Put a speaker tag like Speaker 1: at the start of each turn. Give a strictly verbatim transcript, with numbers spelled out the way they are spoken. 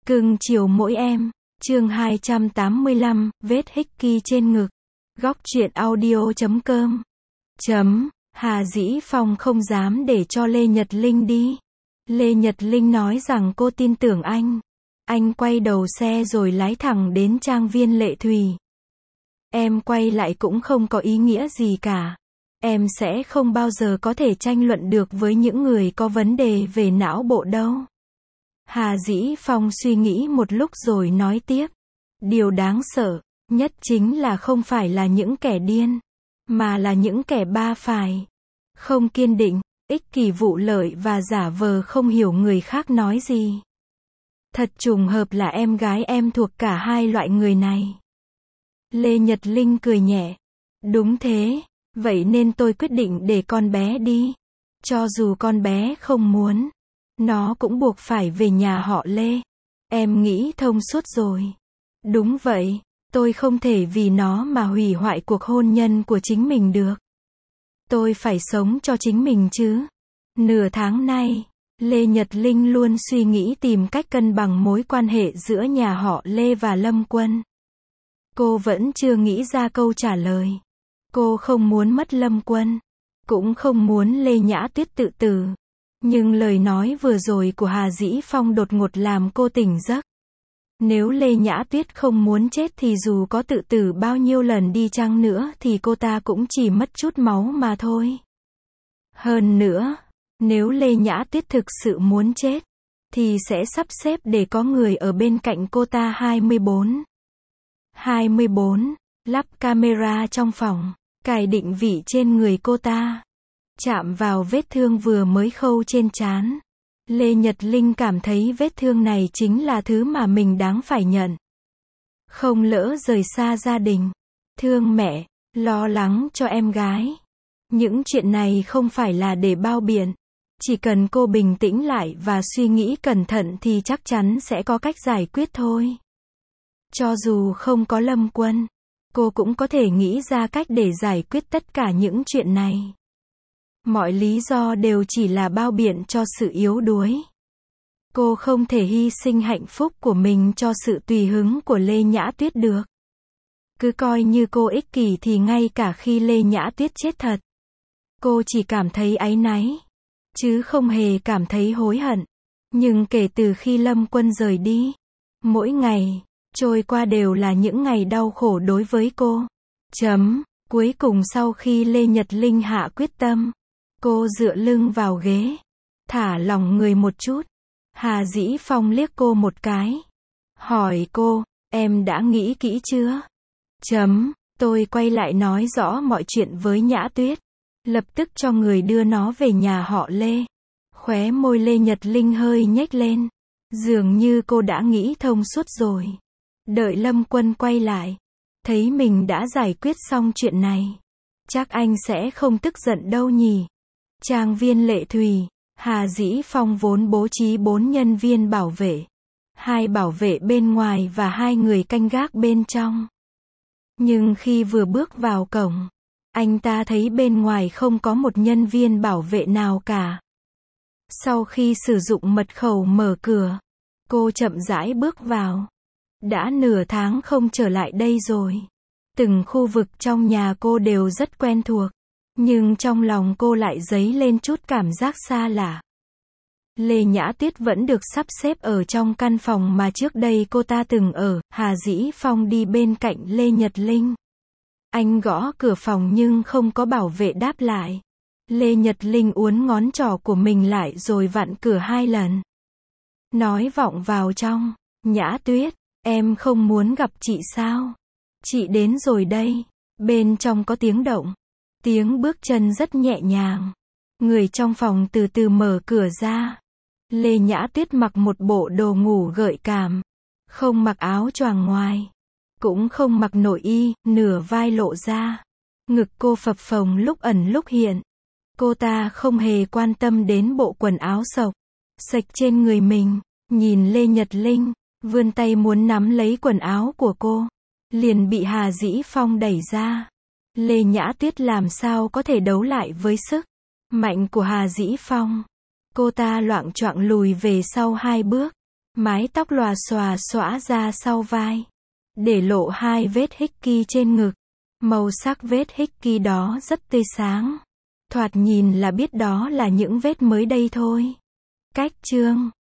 Speaker 1: Cưng chiều mỗi em. Chương hai trăm tám mươi lăm, vết hickey trên ngực. Góc truyện audio chấm com. Chấm. Hà Dĩ Phong không dám để cho Lê Nhật Linh đi. Lê Nhật Linh nói rằng cô tin tưởng anh. Anh quay đầu xe rồi lái thẳng đến trang viên Lệ Thùy. Em quay lại cũng không có ý nghĩa gì cả. Em sẽ không bao giờ có thể tranh luận được với những người có vấn đề về não bộ đâu. Hà Dĩ Phong suy nghĩ một lúc rồi nói tiếp. Điều đáng sợ nhất chính là không phải là những kẻ điên, mà là những kẻ ba phải. Không kiên định, ích kỷ vụ lợi và giả vờ không hiểu người khác nói gì. Thật trùng hợp là em gái em thuộc cả hai loại người này. Lê Nhật Linh cười nhẹ. Đúng thế, vậy nên tôi quyết định để con bé đi. Cho dù con bé không muốn, nó cũng buộc phải về nhà họ Lê. Em nghĩ thông suốt rồi. Đúng vậy, tôi không thể vì nó mà hủy hoại cuộc hôn nhân của chính mình được. Tôi phải sống cho chính mình chứ. Nửa tháng nay, Lê Nhật Linh luôn suy nghĩ tìm cách cân bằng mối quan hệ giữa nhà họ Lê và Lâm Quân. Cô vẫn chưa nghĩ ra câu trả lời. Cô không muốn mất Lâm Quân, cũng không muốn Lê Nhã Tuyết tự tử. Nhưng lời nói vừa rồi của Hà Dĩ Phong đột ngột làm cô tỉnh giấc. Nếu Lê Nhã Tuyết không muốn chết thì dù có tự tử bao nhiêu lần đi chăng nữa thì cô ta cũng chỉ mất chút máu mà thôi. Hơn nữa, nếu Lê Nhã Tuyết thực sự muốn chết, thì sẽ sắp xếp để có người ở bên cạnh cô ta hai mươi bốn. hai mươi bốn, lắp camera trong phòng, cài định vị trên người cô ta. Chạm vào vết thương vừa mới khâu trên trán. Lê Nhật Linh cảm thấy vết thương này chính là thứ mà mình đáng phải nhận. Không lỡ rời xa gia đình, thương mẹ, lo lắng cho em gái. Những chuyện này không phải là để bao biện. Chỉ cần cô bình tĩnh lại và suy nghĩ cẩn thận thì chắc chắn sẽ có cách giải quyết thôi. Cho dù không có Lâm Quân, cô cũng có thể nghĩ ra cách để giải quyết tất cả những chuyện này. Mọi lý do đều chỉ là bao biện cho sự yếu đuối. Cô không thể hy sinh hạnh phúc của mình cho sự tùy hứng của Lê Nhã Tuyết được. Cứ coi như cô ích kỷ thì ngay cả khi Lê Nhã Tuyết chết thật, cô chỉ cảm thấy áy náy, chứ không hề cảm thấy hối hận. Nhưng kể từ khi Lâm Quân rời đi, mỗi ngày trôi qua đều là những ngày đau khổ đối với cô. Chấm. Cuối cùng sau khi Lê Nhật Linh hạ quyết tâm, cô dựa lưng vào ghế, thả lỏng người một chút. Hà Dĩ Phong liếc cô một cái, hỏi cô, em đã nghĩ kỹ chưa? Chấm. Tôi quay lại nói rõ mọi chuyện với Nhã Tuyết, lập tức cho người đưa nó về nhà họ Lê. Khóe môi Lê Nhật Linh hơi nhếch lên, dường như cô đã nghĩ thông suốt rồi. Đợi Lâm Quân quay lại, thấy mình đã giải quyết xong chuyện này, chắc anh sẽ không tức giận đâu nhỉ. Trang viên Lệ Thùy, Hà Dĩ Phong vốn bố trí bốn nhân viên bảo vệ, hai bảo vệ bên ngoài và hai người canh gác bên trong. Nhưng khi vừa bước vào cổng, anh ta thấy bên ngoài không có một nhân viên bảo vệ nào cả. Sau khi sử dụng mật khẩu mở cửa, cô chậm rãi bước vào. Đã nửa tháng không trở lại đây rồi. Từng khu vực trong nhà cô đều rất quen thuộc. Nhưng trong lòng cô lại dấy lên chút cảm giác xa lạ. Lê Nhã Tuyết vẫn được sắp xếp ở trong căn phòng mà trước đây cô ta từng ở. Hà Dĩ Phong đi bên cạnh Lê Nhật Linh. Anh gõ cửa phòng nhưng không có bảo vệ đáp lại. Lê Nhật Linh uốn ngón trỏ của mình lại rồi vặn cửa hai lần. Nói vọng vào trong, Nhã Tuyết, em không muốn gặp chị sao? Chị đến rồi đây. Bên trong có tiếng động. Tiếng bước chân rất nhẹ nhàng. Người trong phòng từ từ mở cửa ra. Lê Nhã Tuyết mặc một bộ đồ ngủ gợi cảm. Không mặc áo choàng ngoài. Cũng không mặc nội y, nửa vai lộ ra. Ngực cô phập phồng lúc ẩn lúc hiện. Cô ta không hề quan tâm đến bộ quần áo xộc xệch trên người mình. Nhìn Lê Nhật Linh, vươn tay muốn nắm lấy quần áo của cô, liền bị Hà Dĩ Phong đẩy ra. Lê Nhã Tuyết làm sao có thể đấu lại với sức mạnh của Hà Dĩ Phong. Cô ta loạng choạng lùi về sau hai bước, Mái tóc lòa xòa xõa ra sau vai, để lộ hai vết hickey trên ngực. Màu sắc vết hickey đó rất tươi sáng. Thoạt nhìn là biết đó là những vết mới đây thôi. Cách chương